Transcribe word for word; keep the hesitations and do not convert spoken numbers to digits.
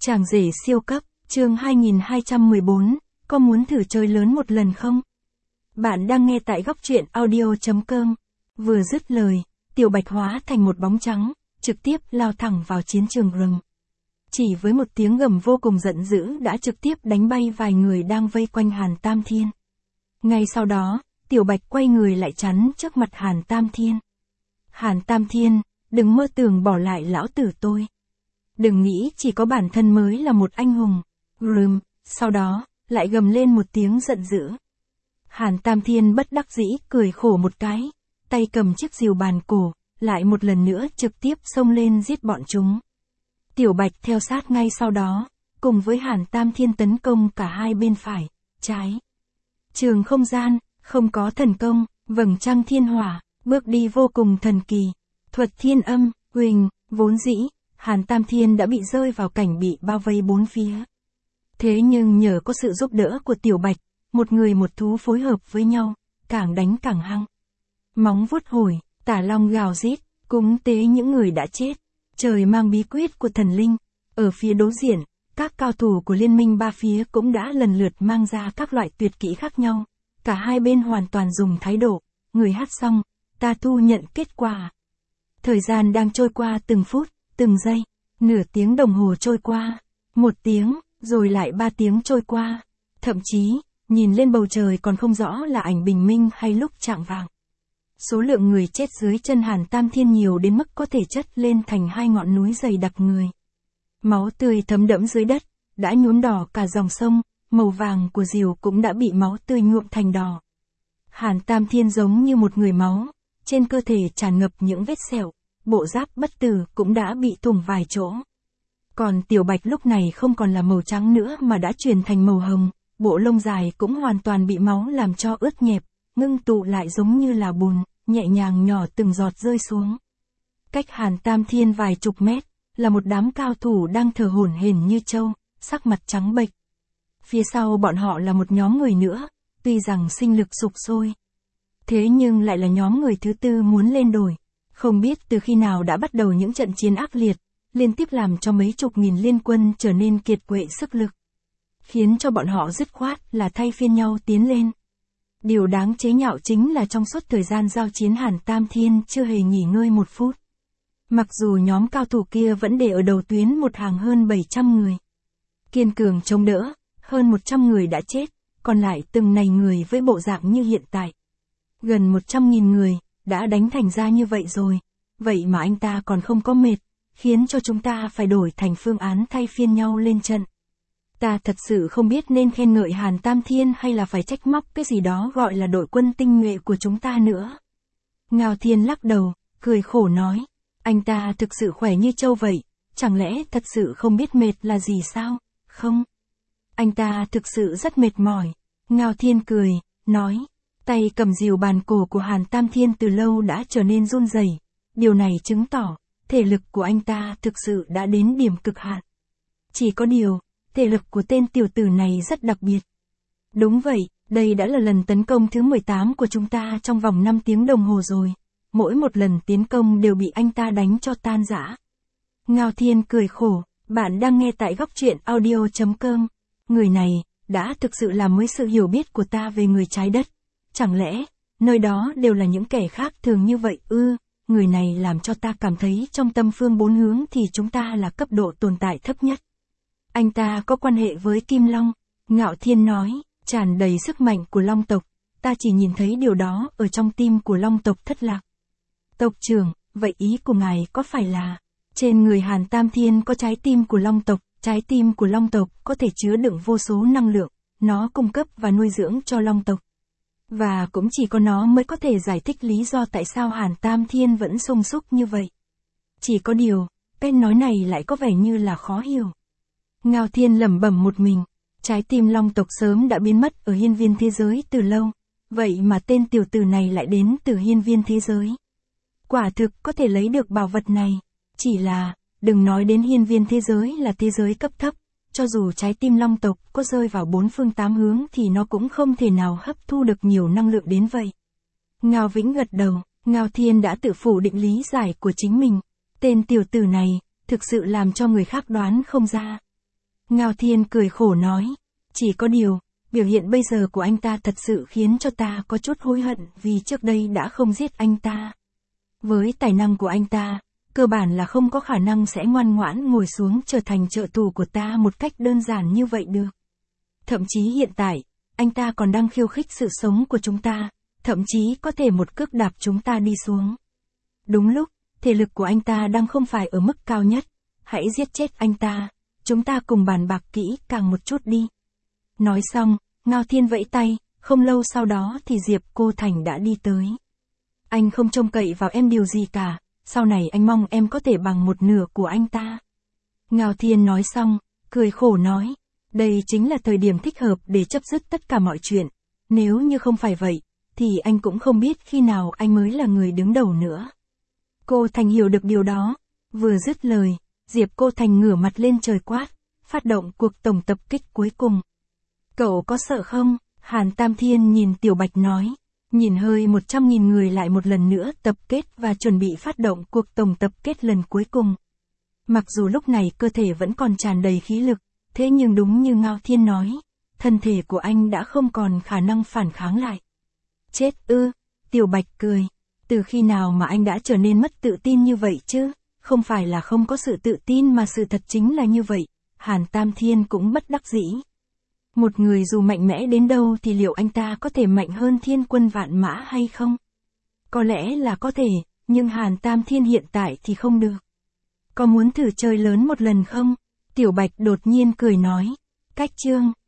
Chàng rể siêu cấp, chương hai nghìn hai trăm mười bốn, có muốn thử chơi lớn một lần không? Bạn đang nghe tại góc truyện audio chấm com. Vừa dứt lời, Tiểu Bạch hóa thành một bóng trắng, trực tiếp lao thẳng vào chiến trường rừng. Chỉ với một tiếng gầm vô cùng giận dữ đã trực tiếp đánh bay vài người đang vây quanh Hàn Tam Thiên. Ngay sau đó, Tiểu Bạch quay người lại chắn trước mặt Hàn Tam Thiên. Hàn Tam Thiên, đừng mơ tưởng bỏ lại lão tử tôi. Đừng nghĩ chỉ có bản thân mới là một anh hùng. Rừm, sau đó, lại gầm lên một tiếng giận dữ. Hàn Tam Thiên bất đắc dĩ cười khổ một cái, tay cầm chiếc rìu bàn cổ, lại một lần nữa trực tiếp xông lên giết bọn chúng. Tiểu Bạch theo sát ngay sau đó, cùng với Hàn Tam Thiên tấn công cả hai bên phải, trái. Trường không gian, không có thần công, vầng trăng thiên hỏa, bước đi vô cùng thần kỳ. Thuật thiên âm, huỳnh, vốn dĩ, Hàn Tam Thiên đã bị rơi vào cảnh bị bao vây bốn phía. Thế nhưng nhờ có sự giúp đỡ của Tiểu Bạch, một người một thú phối hợp với nhau, càng đánh càng hăng. Móng vuốt hồi, tả long gào rít, cúng tế những người đã chết. Trời mang bí quyết của thần linh. Ở phía đối diện, các cao thủ của liên minh ba phía cũng đã lần lượt mang ra các loại tuyệt kỹ khác nhau. Cả hai bên hoàn toàn dùng thái độ, người hát xong, ta thu nhận kết quả. Thời gian đang trôi qua từng phút, từng giây, nửa tiếng đồng hồ trôi qua, một tiếng, rồi lại ba tiếng trôi qua. Thậm chí, nhìn lên bầu trời còn không rõ là ảnh bình minh hay lúc chạng vạng. Số lượng người chết dưới chân Hàn Tam Thiên nhiều đến mức có thể chất lên thành hai ngọn núi dày đặc người. Máu tươi thấm đẫm dưới đất, đã nhuốm đỏ cả dòng sông, màu vàng của rìu cũng đã bị máu tươi nhuộm thành đỏ. Hàn Tam Thiên giống như một người máu, trên cơ thể tràn ngập những vết sẹo, bộ giáp bất tử cũng đã bị thủng vài chỗ. Còn Tiểu Bạch lúc này không còn là màu trắng nữa mà đã chuyển thành màu hồng, bộ lông dài cũng hoàn toàn bị máu làm cho ướt nhẹp, ngưng tụ lại giống như là bùn, nhẹ nhàng nhỏ từng giọt rơi xuống. Cách Hàn Tam Thiên vài chục mét, là một đám cao thủ đang thở hổn hển như trâu, sắc mặt trắng bệch. Phía sau bọn họ là một nhóm người nữa, tuy rằng sinh lực sục sôi. Thế nhưng lại là nhóm người thứ tư muốn lên đồi. Không biết từ khi nào đã bắt đầu những trận chiến ác liệt, liên tiếp làm cho mấy chục nghìn liên quân trở nên kiệt quệ sức lực. Khiến cho bọn họ dứt khoát là thay phiên nhau tiến lên. Điều đáng chế nhạo chính là trong suốt thời gian giao chiến Hàn Tam Thiên chưa hề nghỉ ngơi một phút. Mặc dù nhóm cao thủ kia vẫn để ở đầu tuyến một hàng hơn bảy trăm người. Kiên cường chống đỡ, hơn một trăm người đã chết, còn lại từng này người với bộ dạng như hiện tại. Gần một trăm nghìn người, đã đánh thành ra như vậy rồi, vậy mà anh ta còn không có mệt, khiến cho chúng ta phải đổi thành phương án thay phiên nhau lên trận. Ta thật sự không biết nên khen ngợi Hàn Tam Thiên hay là phải trách móc cái gì đó gọi là đội quân tinh nhuệ của chúng ta nữa. Ngao Thiên lắc đầu, cười khổ nói, anh ta thực sự khỏe như trâu vậy, chẳng lẽ thật sự không biết mệt là gì sao, không? Anh ta thực sự rất mệt mỏi. Ngao Thiên cười, nói, tay cầm rìu bàn cổ của Hàn Tam Thiên từ lâu đã trở nên run rẩy. Điều này chứng tỏ, thể lực của anh ta thực sự đã đến điểm cực hạn. Chỉ có điều, thể lực của tên tiểu tử này rất đặc biệt. Đúng vậy, đây đã là lần tấn công thứ mười tám của chúng ta trong vòng năm tiếng đồng hồ rồi. Mỗi một lần tiến công đều bị anh ta đánh cho tan rã. Ngao Thiên cười khổ, bạn đang nghe tại góc truyện audio chấm com. Người này, đã thực sự làm mới sự hiểu biết của ta về người trái đất. Chẳng lẽ, nơi đó đều là những kẻ khác thường như vậy ư? Người này làm cho ta cảm thấy trong tâm phương bốn hướng thì chúng ta là cấp độ tồn tại thấp nhất. Anh ta có quan hệ với Kim Long. Ngạo Thiên nói, tràn đầy sức mạnh của Long tộc. Ta chỉ nhìn thấy điều đó ở trong tim của Long tộc thất lạc. Tộc trưởng, vậy ý của ngài có phải là, trên người Hàn Tam Thiên có trái tim của Long tộc, trái tim của Long tộc có thể chứa đựng vô số năng lượng, nó cung cấp và nuôi dưỡng cho Long tộc. Và cũng chỉ có nó mới có thể giải thích lý do tại sao Hàn Tam Thiên vẫn sung súc như vậy. Chỉ có điều, cái nói này lại có vẻ như là khó hiểu. Ngao Thiên lẩm bẩm một mình, trái tim Long tộc sớm đã biến mất ở hiên viên thế giới từ lâu, vậy mà tên tiểu tử này lại đến từ hiên viên thế giới. Quả thực có thể lấy được bảo vật này, chỉ là, đừng nói đến hiên viên thế giới là thế giới cấp thấp, cho dù trái tim Long tộc có rơi vào bốn phương tám hướng thì nó cũng không thể nào hấp thu được nhiều năng lượng đến vậy. Ngao Vĩnh gật đầu, Ngao Thiên đã tự phủ định lý giải của chính mình, tên tiểu tử này, thực sự làm cho người khác đoán không ra. Ngao Thiên cười khổ nói. Chỉ có điều, biểu hiện bây giờ của anh ta thật sự khiến cho ta có chút hối hận vì trước đây đã không giết anh ta. Với tài năng của anh ta, cơ bản là không có khả năng sẽ ngoan ngoãn ngồi xuống trở thành trợ thủ của ta một cách đơn giản như vậy được. Thậm chí hiện tại, anh ta còn đang khiêu khích sự sống của chúng ta, thậm chí có thể một cước đạp chúng ta đi xuống. Đúng lúc, thể lực của anh ta đang không phải ở mức cao nhất, hãy giết chết anh ta, chúng ta cùng bàn bạc kỹ càng một chút đi. Nói xong, Ngao Thiên vẫy tay, không lâu sau đó thì Diệp Cô Thành đã đi tới. Anh không trông cậy vào em điều gì cả, sau này anh mong em có thể bằng một nửa của anh ta. Ngao Thiên nói xong, cười khổ nói, đây chính là thời điểm thích hợp để chấm dứt tất cả mọi chuyện, nếu như không phải vậy, thì anh cũng không biết khi nào anh mới là người đứng đầu nữa. Cô Thành hiểu được điều đó, vừa dứt lời, Diệp Cô Thành ngửa mặt lên trời quát, phát động cuộc tổng tập kích cuối cùng. Cậu có sợ không? Hàn Tam Thiên nhìn Tiểu Bạch nói, nhìn hơi một trăm nghìn người lại một lần nữa tập kết và chuẩn bị phát động cuộc tổng tập kết lần cuối cùng. Mặc dù lúc này cơ thể vẫn còn tràn đầy khí lực, thế nhưng đúng như Ngao Thiên nói, thân thể của anh đã không còn khả năng phản kháng lại. Chết ư, Tiểu Bạch cười, từ khi nào mà anh đã trở nên mất tự tin như vậy chứ, không phải là không có sự tự tin mà sự thật chính là như vậy, Hàn Tam Thiên cũng bất đắc dĩ. Một người dù mạnh mẽ đến đâu thì liệu anh ta có thể mạnh hơn thiên quân vạn mã hay không? Có lẽ là có thể, nhưng Hàn Tam Thiên hiện tại thì không được. Có muốn thử chơi lớn một lần không? Tiểu Bạch đột nhiên cười nói. Cách chương